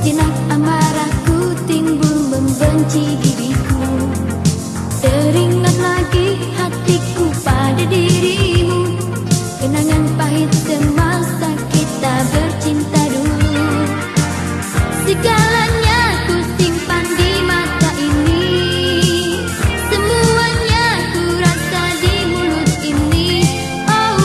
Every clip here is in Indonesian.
Sejenak amarahku timbul membenci diriku. Teringat lagi hatiku pada dirimu, kenangan pahit semasa kita bercinta dulu. Segalanya ku simpan di mata ini, semuanya ku rasa di mulut ini. Oh,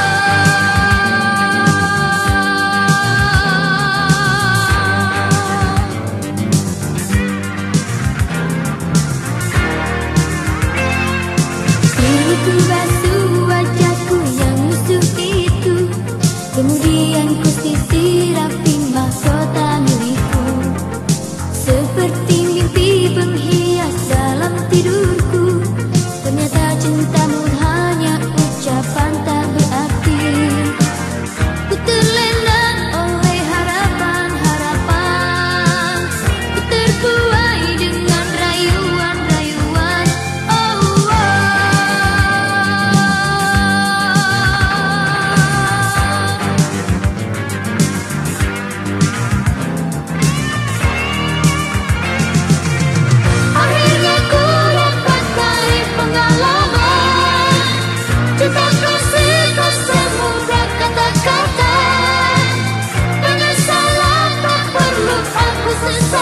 kini ku basuh wajahku yang lusuh itu, kemudian ku sisir rapi mahkota milikku. Seperti mimpi menghias dalam tidurku, ternyata cintamu hanya ucapan tak berarti. Ku terlena oleh harapan-harapan, ku terbuai dengan rayuan-rayuan. Oh, akhirnya ku dapat tarik pengalaman, cinta kasih tak semudah kata-kata. Penyesalan tak perlu aku sesali.